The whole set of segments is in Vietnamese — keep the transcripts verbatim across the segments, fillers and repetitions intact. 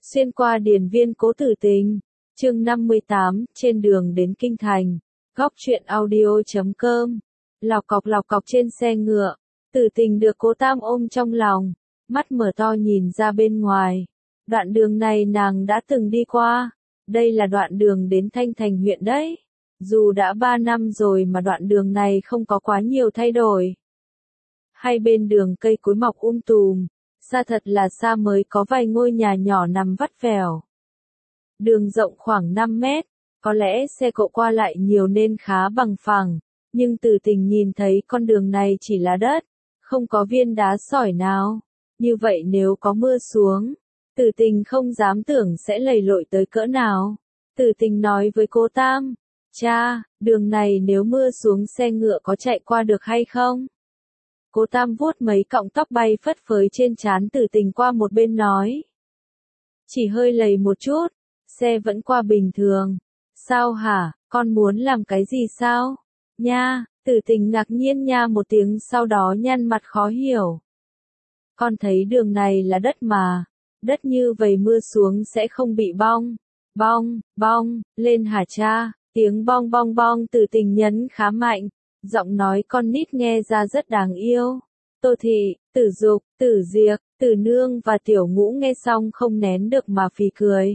Xuyên qua điền viên Cố Tử Tình, chương năm mươi tám, trên đường đến Kinh Thành, góc truyện audio chấm com, lọc cọc lọc cọc trên xe ngựa, Tử Tình được Cố Tam ôm trong lòng, mắt mở to nhìn ra bên ngoài. Đoạn đường này nàng đã từng đi qua, đây là đoạn đường đến Thanh Thành huyện đấy. Dù đã ba năm rồi mà đoạn đường này không có quá nhiều thay đổi. Hai bên đường cây cối mọc um tùm, xa thật là xa mới có vài ngôi nhà nhỏ nằm vắt vẻo. Đường rộng khoảng năm mét, có lẽ xe cộ qua lại nhiều nên khá bằng phẳng, nhưng Tử Tình nhìn thấy con đường này chỉ là đất, không có viên đá sỏi nào. Như vậy nếu có mưa xuống, Tử Tình không dám tưởng sẽ lầy lội tới cỡ nào. Tử Tình nói với Cố Tam, cha, đường này nếu mưa xuống xe ngựa có chạy qua được hay không? Cố Tam vuốt mấy cọng tóc bay phất phới trên trán Tử Tình qua một bên nói. Chỉ hơi lầy một chút, xe vẫn qua bình thường. Sao hả, con muốn làm cái gì sao? Nha, Tử Tình ngạc nhiên nha một tiếng sau đó nhăn mặt khó hiểu. Con thấy đường này là đất mà, đất như vậy mưa xuống sẽ không bị bong, bong, bong, lên hả cha? Tiếng bong bong bong Tử Tình nhấn khá mạnh, giọng nói con nít nghe ra rất đáng yêu. Tô Thị, Tử Dục, Tử Diệc, Tử Nương và Tiểu Ngũ nghe xong không nén được mà phì cười.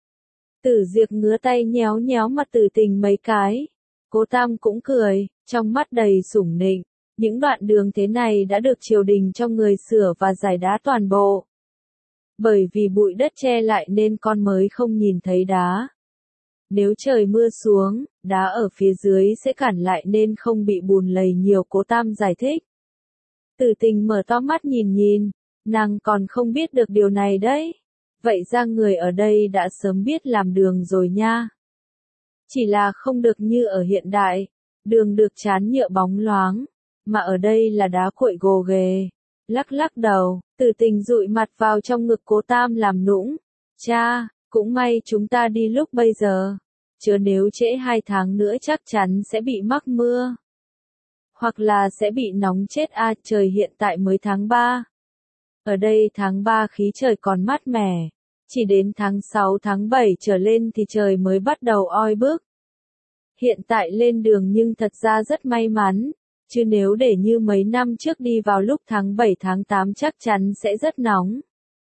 Tử Diệc ngứa tay nhéo nhéo mặt Tử Tình mấy cái. Cố Tam cũng cười, trong mắt đầy sủng nịnh. Những đoạn đường thế này đã được triều đình cho người sửa và giải đá toàn bộ. Bởi vì bụi đất che lại nên con mới không nhìn thấy đá. Nếu trời mưa xuống, đá ở phía dưới sẽ cản lại nên không bị bùn lầy nhiều, Cố Tam giải thích. Tử Tình mở to mắt nhìn nhìn, nàng còn không biết được điều này đấy. Vậy ra người ở đây đã sớm biết làm đường rồi nha. Chỉ là không được như ở hiện đại, đường được trán nhựa bóng loáng, mà ở đây là đá cuội gồ ghề. Lắc lắc đầu, Tử Tình dụi mặt vào trong ngực Cố Tam làm nũng. Cha, cũng may chúng ta đi lúc bây giờ, chứ nếu trễ hai tháng nữa chắc chắn sẽ bị mắc mưa. Hoặc là sẽ bị nóng chết a, à, trời hiện tại mới tháng ba. Ở đây tháng ba khí trời còn mát mẻ, chỉ đến tháng sáu tháng bảy trở lên thì trời mới bắt đầu oi bức. Hiện tại lên đường nhưng thật ra rất may mắn, chứ nếu để như mấy năm trước đi vào lúc tháng bảy tháng tám chắc chắn sẽ rất nóng.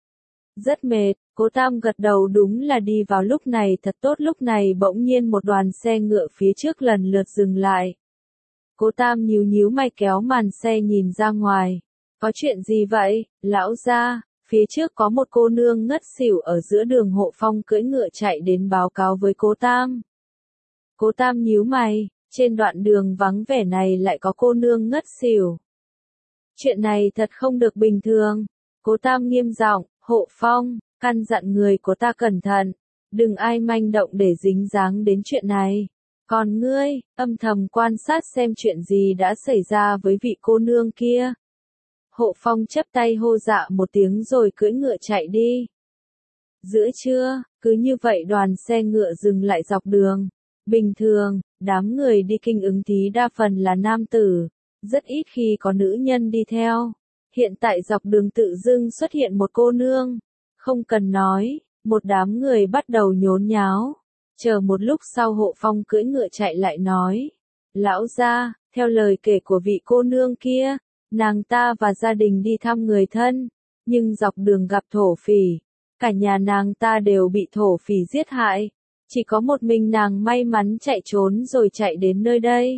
Rất mệt, Cố Tam gật đầu, đúng là đi vào lúc này thật tốt. Lúc này bỗng nhiên một đoàn xe ngựa phía trước lần lượt dừng lại. Cố Tam nhíu nhíu mày kéo màn xe nhìn ra ngoài. Có chuyện gì vậy, lão gia? Phía trước có một cô nương ngất xỉu ở giữa đường. Hộ Phong cưỡi ngựa chạy đến báo cáo với Cố Tam. Cố Tam nhíu mày, trên đoạn đường vắng vẻ này lại có cô nương ngất xỉu. Chuyện này thật không được bình thường. Cố Tam nghiêm giọng, Hộ Phong, căn dặn người của ta cẩn thận, đừng ai manh động để dính dáng đến chuyện này. Còn ngươi, âm thầm quan sát xem chuyện gì đã xảy ra với vị cô nương kia. Hộ Phong chắp tay hô dạ một tiếng rồi cưỡi ngựa chạy đi. Giữa trưa, cứ như vậy đoàn xe ngựa dừng lại dọc đường. Bình thường, đám người đi kinh ứng thí đa phần là nam tử, rất ít khi có nữ nhân đi theo. Hiện tại dọc đường tự dưng xuất hiện một cô nương. Không cần nói, một đám người bắt đầu nhốn nháo. Chờ một lúc sau Hộ Phong cưỡi ngựa chạy lại nói. Lão gia, theo lời kể của vị cô nương kia, nàng ta và gia đình đi thăm người thân, nhưng dọc đường gặp thổ phỉ. Cả nhà nàng ta đều bị thổ phỉ giết hại. Chỉ có một mình nàng may mắn chạy trốn rồi chạy đến nơi đây.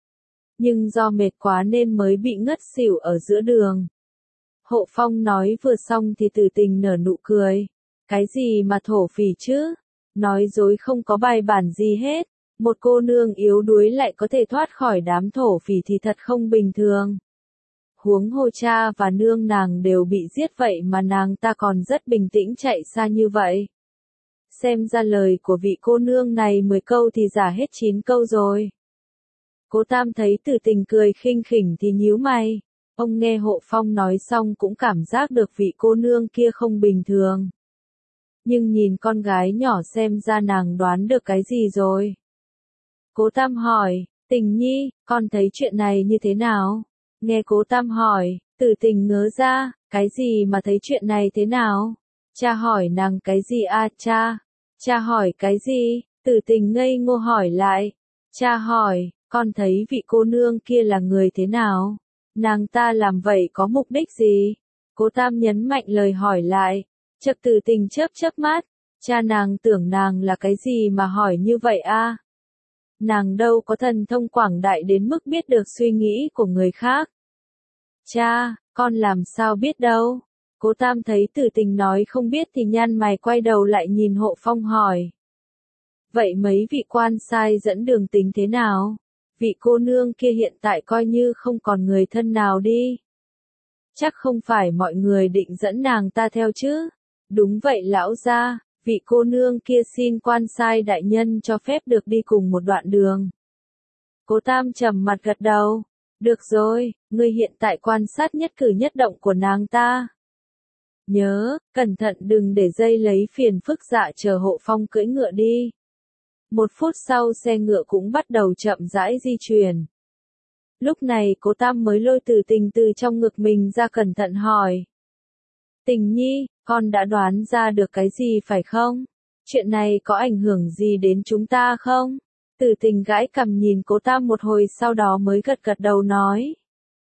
Nhưng do mệt quá nên mới bị ngất xỉu ở giữa đường. Hộ Phong nói vừa xong thì Tử Tình nở nụ cười. Cái gì mà thổ phỉ chứ? Nói dối không có bài bản gì hết. Một cô nương yếu đuối lại có thể thoát khỏi đám thổ phỉ thì thật không bình thường. Huống hồ cha và nương nàng đều bị giết vậy mà nàng ta còn rất bình tĩnh chạy xa như vậy. Xem ra lời của vị cô nương này mười câu thì giả hết chín câu rồi. Cố Tam thấy Tử Tình cười khinh khỉnh thì nhíu mày. Ông nghe Hộ Phong nói xong cũng cảm giác được vị cô nương kia không bình thường. Nhưng nhìn con gái nhỏ xem ra nàng đoán được cái gì rồi. Cố Tam hỏi, Tình Nhi, con thấy chuyện này như thế nào? Nghe Cố Tam hỏi, Tử Tình ngớ ra, cái gì mà thấy chuyện này thế nào? Cha hỏi nàng cái gì a cha? Cha hỏi cái gì? Tử Tình ngây ngô hỏi lại. Cha hỏi, con thấy vị cô nương kia là người thế nào? Nàng ta làm vậy có mục đích gì? Cố Tam nhấn mạnh lời hỏi lại. Chợt Tử Tình chớp chớp mắt. Cha nàng tưởng nàng là cái gì mà hỏi như vậy a? Nàng đâu có thần thông quảng đại đến mức biết được suy nghĩ của người khác. Cha, con làm sao biết đâu? Cố Tam thấy Tử Tình nói không biết thì nhăn mày quay đầu lại nhìn Hộ Phong hỏi. Vậy mấy vị quan sai dẫn đường tính thế nào? Vị cô nương kia hiện tại coi như không còn người thân nào đi. Chắc không phải mọi người định dẫn nàng ta theo chứ? Đúng vậy lão gia, vị cô nương kia xin quan sai đại nhân cho phép được đi cùng một đoạn đường. Cố Tam trầm mặt gật đầu. Được rồi, ngươi hiện tại quan sát nhất cử nhất động của nàng ta. Nhớ, cẩn thận đừng để dây lấy phiền phức dạ chờ Hộ Phong cưỡi ngựa đi. Một phút sau xe ngựa cũng bắt đầu chậm rãi di chuyển. Lúc này Cố Tam mới lôi Tử Tình từ trong ngực mình ra cẩn thận hỏi. Tình nhi, con đã đoán ra được cái gì phải không? Chuyện này có ảnh hưởng gì đến chúng ta không? Tử Tình gãi cằm nhìn Cố Tam một hồi sau đó mới gật gật đầu nói.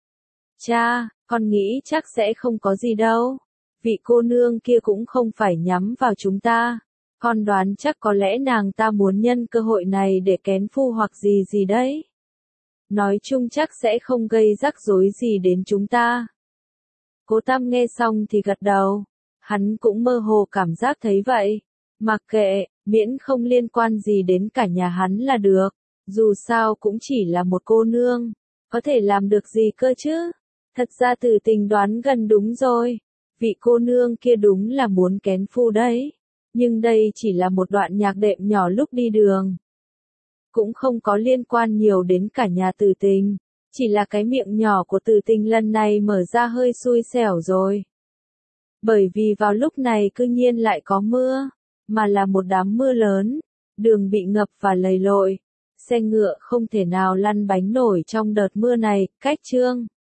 Cha, con nghĩ chắc sẽ không có gì đâu. Vị cô nương kia cũng không phải nhắm vào chúng ta. Con đoán chắc có lẽ nàng ta muốn nhân cơ hội này để kén phu hoặc gì gì đấy. Nói chung chắc sẽ không gây rắc rối gì đến chúng ta. Cố Tam nghe xong thì gật đầu. Hắn cũng mơ hồ cảm giác thấy vậy. Mặc kệ, miễn không liên quan gì đến cả nhà hắn là được. Dù sao cũng chỉ là một cô nương. Có thể làm được gì cơ chứ? Thật ra Tử Tình đoán gần đúng rồi. Vị cô nương kia đúng là muốn kén phu đấy. Nhưng đây chỉ là một đoạn nhạc đệm nhỏ lúc đi đường. Cũng không có liên quan nhiều đến cả nhà Tử Tình. Chỉ là cái miệng nhỏ của Tử Tình lần này mở ra hơi xui xẻo rồi. Bởi vì vào lúc này cư nhiên lại có mưa. Mà là một đám mưa lớn. Đường bị ngập và lầy lội. Xe ngựa không thể nào lăn bánh nổi trong đợt mưa này, cách chương.